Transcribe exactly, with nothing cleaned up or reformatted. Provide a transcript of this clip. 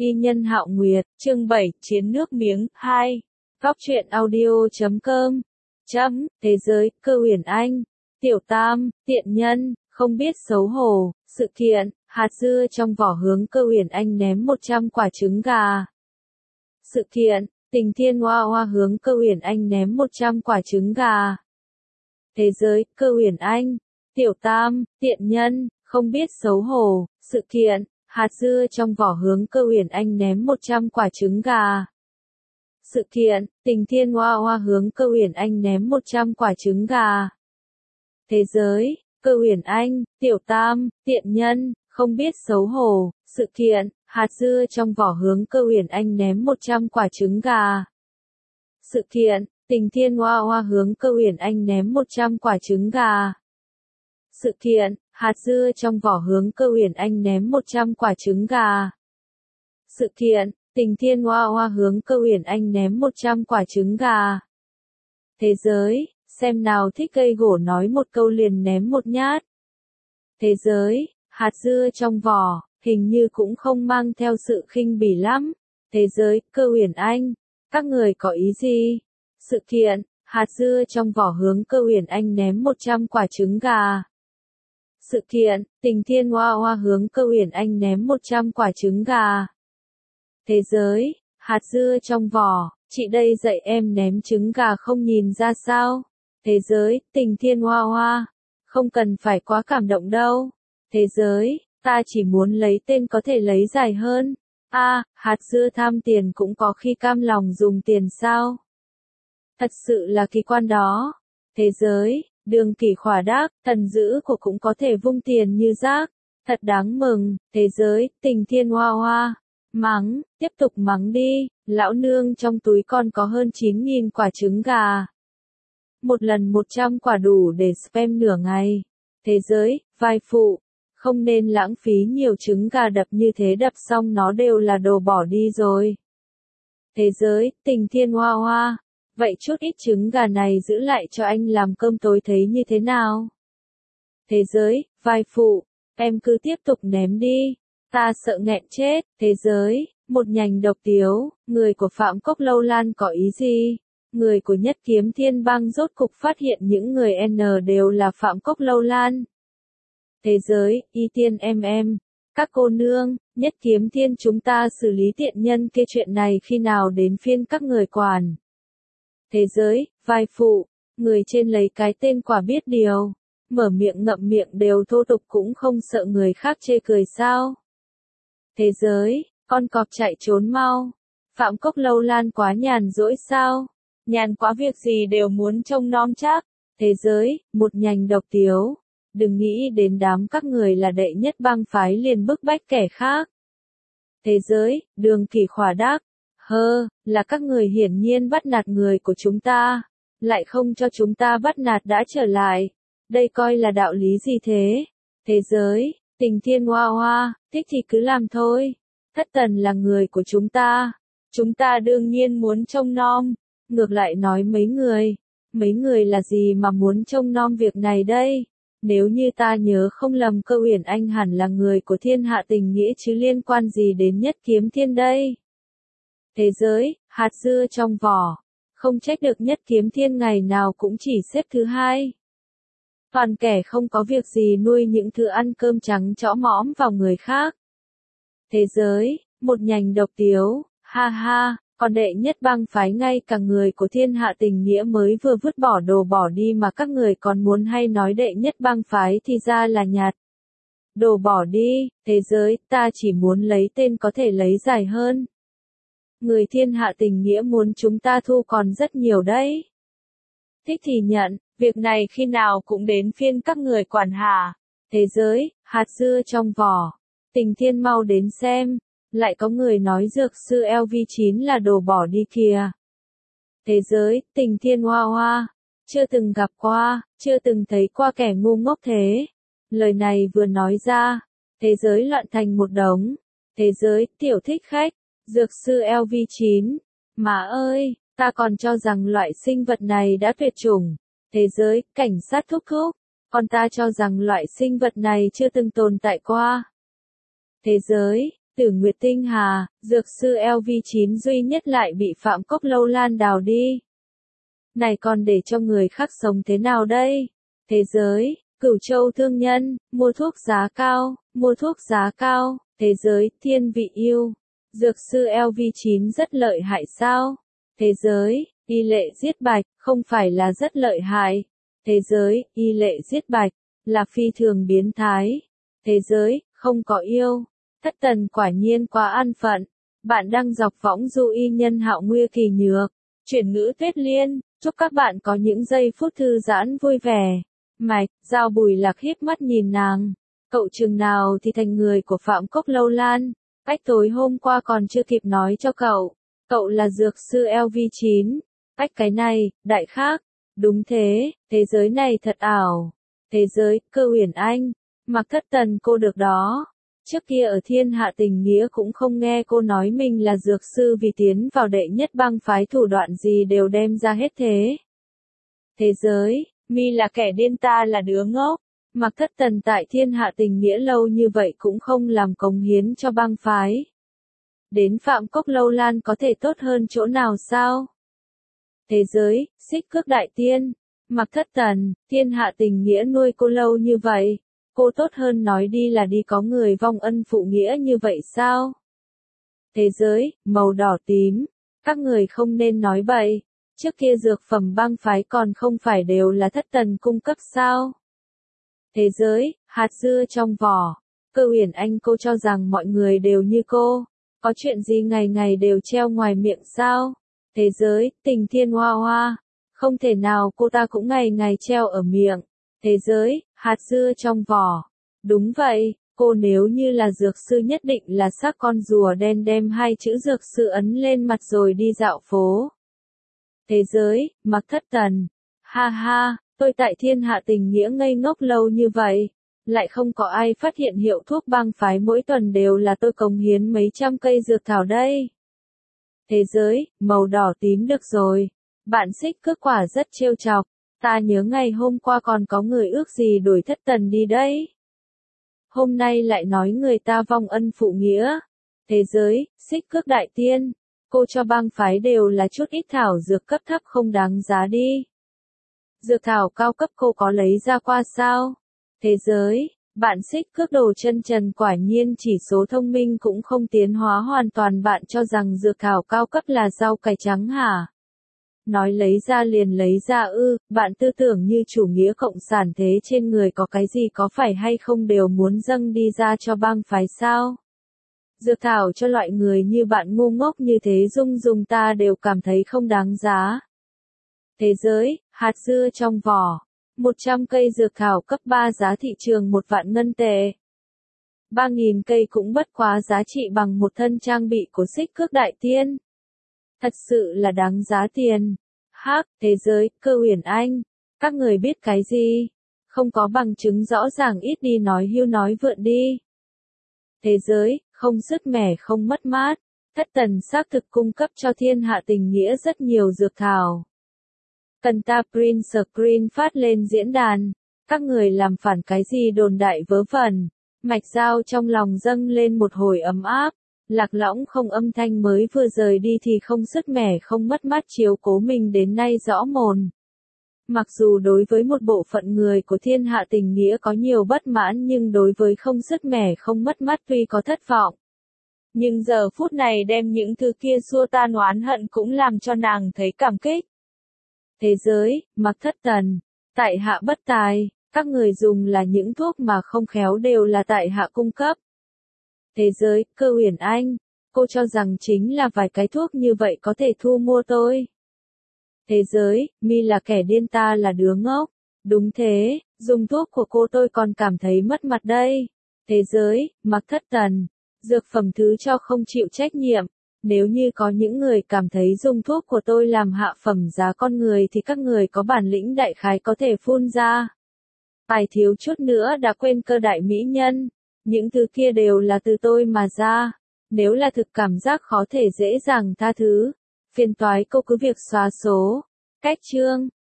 Y nhân Hạo Nguyệt, chương bảy, Chiến nước miếng, hai. Góc truyện audio chấm com. Chấm, thế giới, Cơ Uyển Anh. Tiểu Tam, tiện nhân, không biết xấu hổ. Sự kiện, hạt dưa trong vỏ hướng Cơ Uyển Anh ném một trăm quả trứng gà. Sự kiện, Tình Thiên Hoa Hoa hướng Cơ Uyển Anh ném một trăm quả trứng gà. Thế giới, Cơ Uyển Anh. Tiểu Tam, tiện nhân, không biết xấu hổ. Sự kiện, hạt dưa trong vỏ hướng Cơ Uyển Anh ném một trăm quả trứng gà. Sự kiện, Tình Thiên Hoa Hoa hướng Cơ Uyển Anh ném một trăm quả trứng gà. Thế giới, Cơ Uyển Anh, Tiểu Tam, tiện nhân, không biết xấu hổ. Sự kiện, hạt dưa trong vỏ hướng Cơ Uyển Anh ném một trăm quả trứng gà. Sự kiện, Tình Thiên Hoa Hoa hướng Cơ Uyển Anh ném một trăm quả trứng gà. Sự kiện, hạt dưa trong vỏ hướng Cơ Uyển Anh ném một trăm quả trứng gà. Sự kiện, Tình Thiên Hoa Hoa hướng Cơ Uyển Anh ném một trăm quả trứng gà. Thế giới, xem nào thích cây gỗ nói một câu liền ném một nhát. Thế giới, hạt dưa trong vỏ, hình như cũng không mang theo sự khinh bỉ lắm. Thế giới, Cơ Uyển Anh, các người có ý gì? Sự kiện, hạt dưa trong vỏ hướng Cơ Uyển Anh ném một trăm quả trứng gà. Sự kiện, Tình Thiên Hoa Hoa hướng Cơ Uyển Anh ném một trăm quả trứng gà. Thế giới, hạt dưa trong vỏ, chị đây dạy em ném trứng gà không nhìn ra sao? Thế giới, Tình Thiên Hoa Hoa, không cần phải quá cảm động đâu. Thế giới, ta chỉ muốn lấy tên có thể lấy dài hơn. A, à, hạt dưa tham tiền cũng có khi cam lòng dùng tiền sao? Thật sự là kỳ quan đó. Thế giới, Đường Kỷ khỏa đáp, thần dữ của cũng có thể vung tiền như rác. Thật đáng mừng. Thế giới, Tình Thiên Hoa Hoa. Mắng, tiếp tục mắng đi, lão nương trong túi con có hơn chín nghìn quả trứng gà. Một lần một trăm quả đủ để spam nửa ngày. Thế giới, vai phụ, không nên lãng phí nhiều trứng gà đập như thế, đập xong nó đều là đồ bỏ đi rồi. Thế giới, Tình Thiên Hoa Hoa, vậy chút ít trứng gà này giữ lại cho anh làm cơm tối thấy như thế nào? Thế giới, vai phụ, em cứ tiếp tục ném đi. Ta sợ nghẹn chết. Thế giới, một nhành độc tiếu, người của Phạm Cốc Lâu Lan có ý gì? Người của Nhất Kiếm Thiên Bang rốt cục phát hiện những người N đều là Phạm Cốc Lâu Lan. Thế giới, Y Tiên em em, các cô nương, Nhất Kiếm Thiên chúng ta xử lý tiện nhân kia, chuyện này khi nào đến phiên các người quản? Thế giới, vai phụ, người trên lấy cái tên quả biết điều, mở miệng ngậm miệng đều thô tục cũng không sợ người khác chê cười sao? Thế giới, con cọp chạy trốn mau. Phạm Cốc Lâu Lan quá nhàn rỗi sao? Nhàn quá việc gì đều muốn trông nom chắc. Thế giới, một nhành độc tiếu. Đừng nghĩ đến đám các người là đệ nhất bang phái liền bức bách kẻ khác. Thế giới, Đường Kỷ khỏa đáp. Hơ, là các người hiển nhiên bắt nạt người của chúng ta. Lại không cho chúng ta bắt nạt đã trở lại. Đây coi là đạo lý gì thế? Thế giới, Tình Thiên Hoa Hoa, thích thì cứ làm thôi. Thất Tần là người của chúng ta. Chúng ta đương nhiên muốn trông nom. Ngược lại nói mấy người. Mấy người là gì mà muốn trông nom việc này đây? Nếu như ta nhớ không lầm, Cơ Uyển Anh hẳn là người của Thiên Hạ Tình Nghĩa chứ liên quan gì đến Nhất Kiếm Thiên đây? Thế giới, hạt dưa trong vỏ. Không trách được Nhất Kiếm Thiên ngày nào cũng chỉ xếp thứ hai. Toàn kẻ không có việc gì nuôi những thứ ăn cơm trắng trõ mõm vào người khác. Thế giới, một nhành độc tiếu, ha ha, còn đệ nhất bang phái ngay cả người của Thiên Hạ Tình Nghĩa mới vừa vứt bỏ đồ bỏ đi mà các người còn muốn hay nói đệ nhất bang phái thì ra là nhạt. Đồ bỏ đi, thế giới, ta chỉ muốn lấy tên có thể lấy dài hơn. Người Thiên Hạ Tình Nghĩa muốn chúng ta thu còn rất nhiều đấy. Thích thì nhận, việc này khi nào cũng đến phiên các người quản hả? Thế giới, hạt dưa trong vỏ. Tình Thiên mau đến xem. Lại có người nói dược sư L V chín là đồ bỏ đi kìa. Thế giới, Tình Thiên Hoa Hoa. Chưa từng gặp qua, chưa từng thấy qua kẻ ngu ngốc thế. Lời này vừa nói ra, thế giới loạn thành một đống. Thế giới, tiểu thích khách, dược sư L V chín. Má ơi, ta còn cho rằng loại sinh vật này đã tuyệt chủng. Thế giới, cảnh sát thúc thúc. Còn ta cho rằng loại sinh vật này chưa từng tồn tại qua. Thế giới, Tử Nguyệt Tinh Hà, dược sư L V chín duy nhất lại bị Phạm Cốc Lâu Lan đào đi. Này còn để cho người khác sống thế nào đây? Thế giới, Cửu Châu thương nhân, mua thuốc giá cao, mua thuốc giá cao, thế giới, thiên vị yêu. Dược sư L V chín rất lợi hại sao? Thế giới, y lệ giết bạch, không phải là rất lợi hại. Thế giới, y lệ giết bạch, là phi thường biến thái. Thế giới, không có yêu. Thất tần quả nhiên quá an phận. Bạn đang dọc võng du y nhân Hạo Nguy Kỳ Nhược. Chuyển ngữ Tuyết Liên, chúc các bạn có những giây phút thư giãn vui vẻ. Mạch, Giao Bùi Lạc híp mắt nhìn nàng. Cậu chừng nào thì thành người của Phạm Cốc Lâu Lan. Cách tối hôm qua còn chưa kịp nói cho cậu. Cậu là dược sư L V chín. Cách cái này, đại khác. Đúng thế, thế giới này thật ảo. Thế giới, Cơ Uyển Anh. Mặc Thất Tần cô được đó. Trước kia ở Thiên Hạ Tình Nghĩa cũng không nghe cô nói mình là dược sư vì tiến vào đệ nhất bang phái thủ đoạn gì đều đem ra hết thế. Thế giới, mi là kẻ điên ta là đứa ngốc. Mặc Thất Tần tại Thiên Hạ Tình Nghĩa lâu như vậy cũng không làm cống hiến cho bang phái. Đến Phạm Cốc Lâu Lan có thể tốt hơn chỗ nào sao? Thế giới, Xích Cước Đại Tiên. Mặc Thất Tần, Thiên Hạ Tình Nghĩa nuôi cô lâu như vậy. Cô tốt hơn nói đi là đi có người vong ân phụ nghĩa như vậy sao? Thế giới, màu đỏ tím. Các người không nên nói bậy. Trước kia dược phẩm bang phái còn không phải đều là Thất Tần cung cấp sao? Thế giới, hạt dưa trong vỏ. Cơ Uyển Anh cô cho rằng mọi người đều như cô. Có chuyện gì ngày ngày đều treo ngoài miệng sao? Thế giới, Tình Thiên Hoa Hoa. Không thể nào cô ta cũng ngày ngày treo ở miệng. Thế giới, hạt dưa trong vỏ. Đúng vậy, cô nếu như là dược sư nhất định là xác con rùa đen đem hai chữ dược sư ấn lên mặt rồi đi dạo phố. Thế giới, Mặc Thất Tần. Ha ha, tôi tại Thiên Hạ Tình Nghĩa ngây ngốc lâu như vậy. Lại không có ai phát hiện hiệu thuốc bang phái mỗi tuần đều là tôi cống hiến mấy trăm cây dược thảo đây. Thế giới, màu đỏ tím được rồi. Bạn Xích Cước quả rất trêu chọc. Ta nhớ ngày hôm qua còn có người ước gì đuổi Thất Tần đi đấy. Hôm nay lại nói người ta vong ân phụ nghĩa. Thế giới, Xích Cước Đại Tiên. Cô cho bang phái đều là chút ít thảo dược cấp thấp không đáng giá đi. Dược thảo cao cấp cô có lấy ra qua sao? Thế giới, bạn Xích Cước đồ chân trần quả nhiên chỉ số thông minh cũng không tiến hóa hoàn toàn. Bạn cho rằng dược thảo cao cấp là rau cải trắng hả? Nói lấy ra liền lấy ra ư, bạn tư tưởng như chủ nghĩa cộng sản thế trên người có cái gì có phải hay không đều muốn dâng đi ra cho bang phái sao? Dược thảo cho loại người như bạn ngu ngốc như thế dung dùng ta đều cảm thấy không đáng giá. Thế giới, hạt dưa trong vỏ. một trăm cây dược thảo cấp ba giá thị trường một vạn ngân tệ. ba nghìn cây cũng bất quá giá trị bằng một thân trang bị của Xích Cước Đại Tiên. Thật sự là đáng giá tiền. Hắc, thế giới, Cơ Uyển Anh. Các người biết cái gì? Không có bằng chứng rõ ràng ít đi nói hưu nói vượn đi. Thế giới, không sứt mẻ không mất mát. Thất Tần xác thực cung cấp cho Thiên Hạ Tình Nghĩa rất nhiều dược thảo. Cần ta print screen phát lên diễn đàn. Các người làm phản cái gì đồn đại vớ vẩn. Mạch Giao trong lòng dâng lên một hồi ấm áp. Lạc Lõng không âm thanh mới vừa rời đi thì không sứt mẻ không mất mát chiếu cố mình đến nay rõ mồn. Mặc dù đối với một bộ phận người của Thiên Hạ Tình Nghĩa có nhiều bất mãn nhưng đối với không sứt mẻ không mất mát tuy có thất vọng. Nhưng giờ phút này đem những thứ kia xua tan oán hận cũng làm cho nàng thấy cảm kích. Thế giới, Mặc Thất Tần. Tại hạ bất tài, các người dùng là những thuốc mà không khéo đều là tại hạ cung cấp. Thế giới, Cơ Uyển Anh. Cô cho rằng chính là vài cái thuốc như vậy có thể thu mua tôi. Thế giới, mi là kẻ điên ta là đứa ngốc. Đúng thế, dùng thuốc của cô tôi còn cảm thấy mất mặt đây. Thế giới, Mặc Thất Tần. Dược phẩm thứ cho không chịu trách nhiệm. Nếu như có những người cảm thấy dùng thuốc của tôi làm hạ phẩm giá con người thì các người có bản lĩnh đại khái có thể phun ra. Ai thiếu chút nữa đã quên Cơ đại mỹ nhân. Những thứ kia đều là từ tôi mà ra. Nếu là thực cảm giác khó thể dễ dàng tha thứ. Phiền toái cô cứ việc xóa số. Cách chương.